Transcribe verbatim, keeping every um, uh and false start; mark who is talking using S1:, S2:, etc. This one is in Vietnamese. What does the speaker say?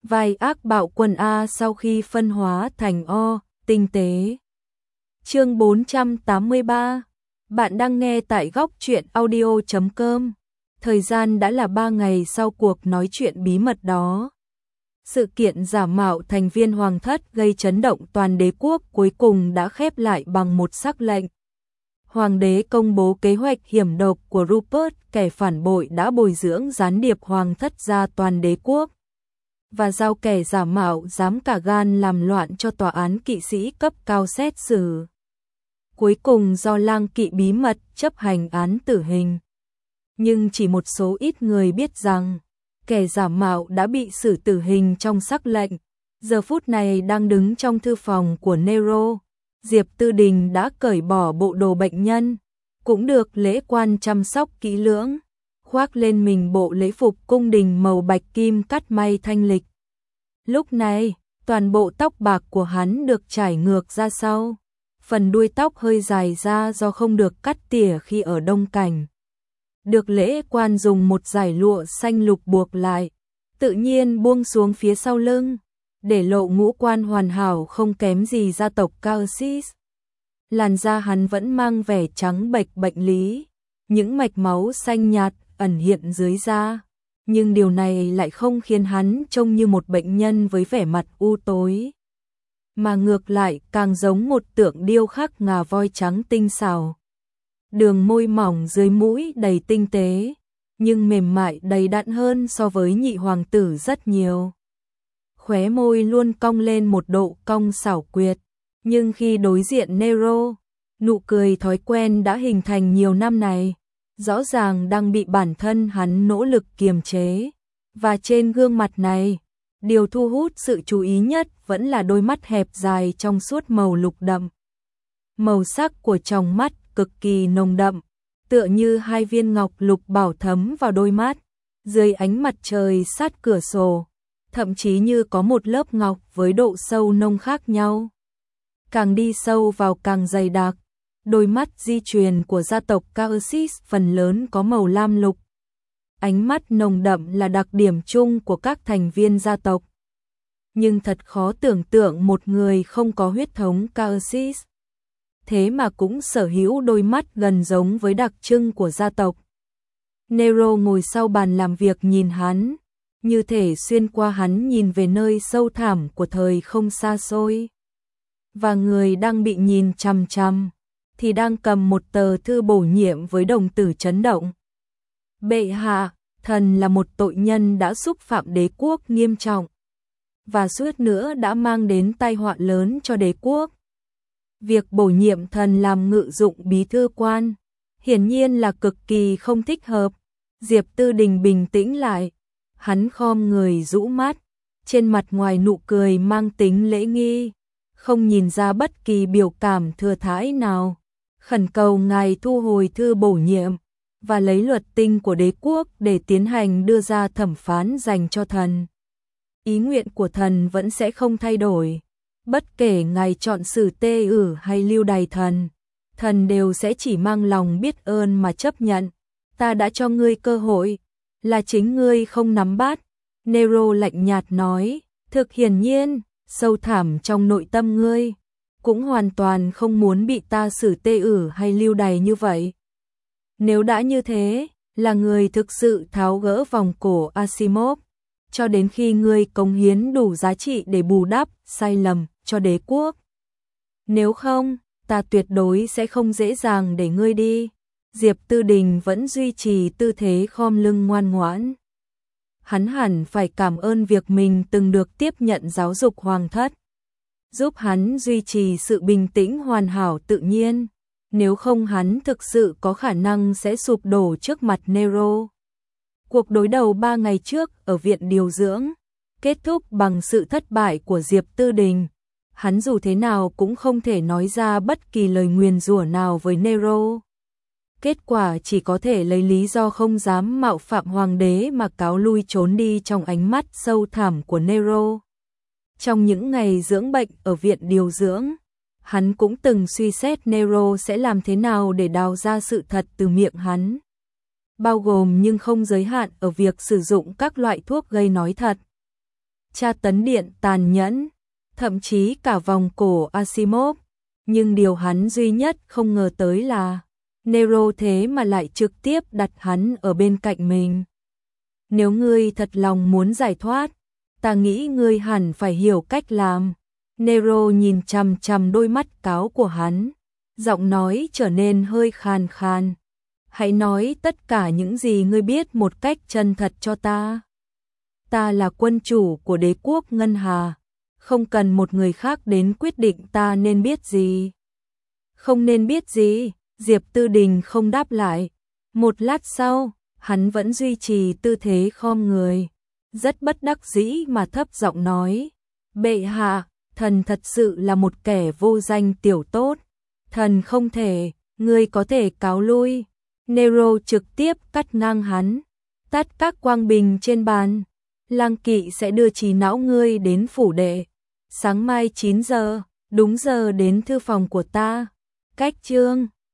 S1: Vai ác bạo quân A sau khi phân hóa thành O, tinh tế. Chương bốn trăm tám mươi ba. Bạn đang nghe tại góc truyện audio chấm com. Thời gian đã là ba ngày sau cuộc nói chuyện bí mật đó. Sự kiện giả mạo thành viên hoàng thất gây chấn động toàn đế quốc cuối cùng đã khép lại bằng một sắc lệnh. Hoàng đế công bố kế hoạch hiểm độc của Rupert, kẻ phản bội đã bồi dưỡng gián điệp hoàng thất ra toàn đế quốc, và giao kẻ giả mạo dám cả gan làm loạn cho tòa án kỵ sĩ cấp cao xét xử. Cuối cùng do lang kỵ bí mật chấp hành án tử hình. Nhưng chỉ một số ít người biết rằng, kẻ giả mạo đã bị xử tử hình trong sắc lệnh, giờ phút này đang đứng trong thư phòng của Nero. Diệp Tư Đình đã cởi bỏ bộ đồ bệnh nhân, cũng được lễ quan chăm sóc kỹ lưỡng, khoác lên mình bộ lễ phục cung đình màu bạch kim cắt may thanh lịch. Lúc này, toàn bộ tóc bạc của hắn được trải ngược ra sau, phần đuôi tóc hơi dài ra do không được cắt tỉa khi ở đông cảnh. Được lễ quan dùng một dải lụa xanh lục buộc lại, tự nhiên buông xuống phía sau lưng, để lộ ngũ quan hoàn hảo không kém gì gia tộc Caersis. Làn da hắn vẫn mang vẻ trắng bệch bệnh lý, những mạch máu xanh nhạt ẩn hiện dưới da, nhưng điều này lại không khiến hắn trông như một bệnh nhân với vẻ mặt u tối, mà ngược lại càng giống một tượng điêu khắc ngà voi trắng tinh xảo. Đường môi mỏng dưới mũi đầy tinh tế, nhưng mềm mại đầy đặn hơn so với nhị hoàng tử rất nhiều. Khóe môi luôn cong lên một độ cong xảo quyệt, nhưng khi đối diện Nero, nụ cười thói quen đã hình thành nhiều năm này, rõ ràng đang bị bản thân hắn nỗ lực kiềm chế. Và trên gương mặt này, điều thu hút sự chú ý nhất vẫn là đôi mắt hẹp dài trong suốt màu lục đậm. Màu sắc của tròng mắt cực kỳ nồng đậm, tựa như hai viên ngọc lục bảo thấm vào đôi mắt, dưới ánh mặt trời sát cửa sổ, thậm chí như có một lớp ngọc với độ sâu nông khác nhau. Càng đi sâu vào càng dày đặc, đôi mắt di truyền của gia tộc Caersis phần lớn có màu lam lục. Ánh mắt nồng đậm là đặc điểm chung của các thành viên gia tộc. Nhưng thật khó tưởng tượng một người không có huyết thống Caersis, thế mà cũng sở hữu đôi mắt gần giống với đặc trưng của gia tộc. Nero ngồi sau bàn làm việc nhìn hắn, như thể xuyên qua hắn nhìn về nơi sâu thẳm của thời không xa xôi. Và người đang bị nhìn chằm chằm thì đang cầm một tờ thư bổ nhiệm với đồng tử chấn động. Bệ hạ, thần là một tội nhân đã xúc phạm đế quốc nghiêm trọng, và suýt nữa đã mang đến tai họa lớn cho đế quốc. Việc bổ nhiệm thần làm ngự dụng bí thư quan, hiển nhiên là cực kỳ không thích hợp. Diệp Tư Đình bình tĩnh lại, hắn khom người rũ mắt, trên mặt ngoài nụ cười mang tính lễ nghi, không nhìn ra bất kỳ biểu cảm thừa thãi nào. Khẩn cầu ngài thu hồi thư bổ nhiệm, và lấy luật tinh của đế quốc để tiến hành đưa ra thẩm phán dành cho thần. Ý nguyện của thần vẫn sẽ không thay đổi. Bất kể ngài chọn xử tê ử hay lưu đày thần, thần đều sẽ chỉ mang lòng biết ơn mà chấp nhận. Ta đã cho ngươi cơ hội, là chính ngươi không nắm bắt. Nero lạnh nhạt nói, thực hiển nhiên, sâu thẳm trong nội tâm ngươi, cũng hoàn toàn không muốn bị ta xử tê ử hay lưu đày như vậy. Nếu đã như thế, là người thực sự tháo gỡ vòng cổ Asimov, cho đến khi ngươi cống hiến đủ giá trị để bù đắp sai lầm cho đế quốc. Nếu không, ta tuyệt đối sẽ không dễ dàng để ngươi đi. Diệp Tư Đình vẫn duy trì tư thế khom lưng ngoan ngoãn. Hắn hẳn phải cảm ơn việc mình từng được tiếp nhận giáo dục hoàng thất, giúp hắn duy trì sự bình tĩnh hoàn hảo tự nhiên. Nếu không hắn thực sự có khả năng sẽ sụp đổ trước mặt Nero. Cuộc đối đầu ba ngày trước ở viện điều dưỡng kết thúc bằng sự thất bại của Diệp Tư Đình. Hắn dù thế nào cũng không thể nói ra bất kỳ lời nguyền rủa nào với Nero. Kết quả chỉ có thể lấy lý do không dám mạo phạm hoàng đế mà cáo lui trốn đi trong ánh mắt sâu thẳm của Nero. Trong những ngày dưỡng bệnh ở viện điều dưỡng, hắn cũng từng suy xét Nero sẽ làm thế nào để đào ra sự thật từ miệng hắn, bao gồm nhưng không giới hạn ở việc sử dụng các loại thuốc gây nói thật. tra tấn điện tàn nhẫn, thậm chí cả vòng cổ Asimov, nhưng điều hắn duy nhất không ngờ tới là Nero thế mà lại trực tiếp đặt hắn ở bên cạnh mình. Nếu ngươi thật lòng muốn giải thoát, ta nghĩ ngươi hẳn phải hiểu cách làm. Nero nhìn chằm chằm đôi mắt cáo của hắn, giọng nói trở nên hơi khàn khàn. Hãy nói tất cả những gì ngươi biết một cách chân thật cho ta. Ta là quân chủ của đế quốc Ngân Hà, không cần một người khác đến quyết định ta nên biết gì. Không nên biết gì, Diệp Tư Đình không đáp lại. Một lát sau, hắn vẫn duy trì tư thế khom người, rất bất đắc dĩ mà thấp giọng nói, bệ hạ, thần thật sự là một kẻ vô danh tiểu tốt, thần không thể, ngươi có thể cáo lui. Nero trực tiếp cắt ngang hắn, tắt các quang bình trên bàn. Lang Kỵ sẽ đưa trí não ngươi đến phủ đệ. Sáng mai chín giờ, đúng giờ đến thư phòng của ta. Cách chương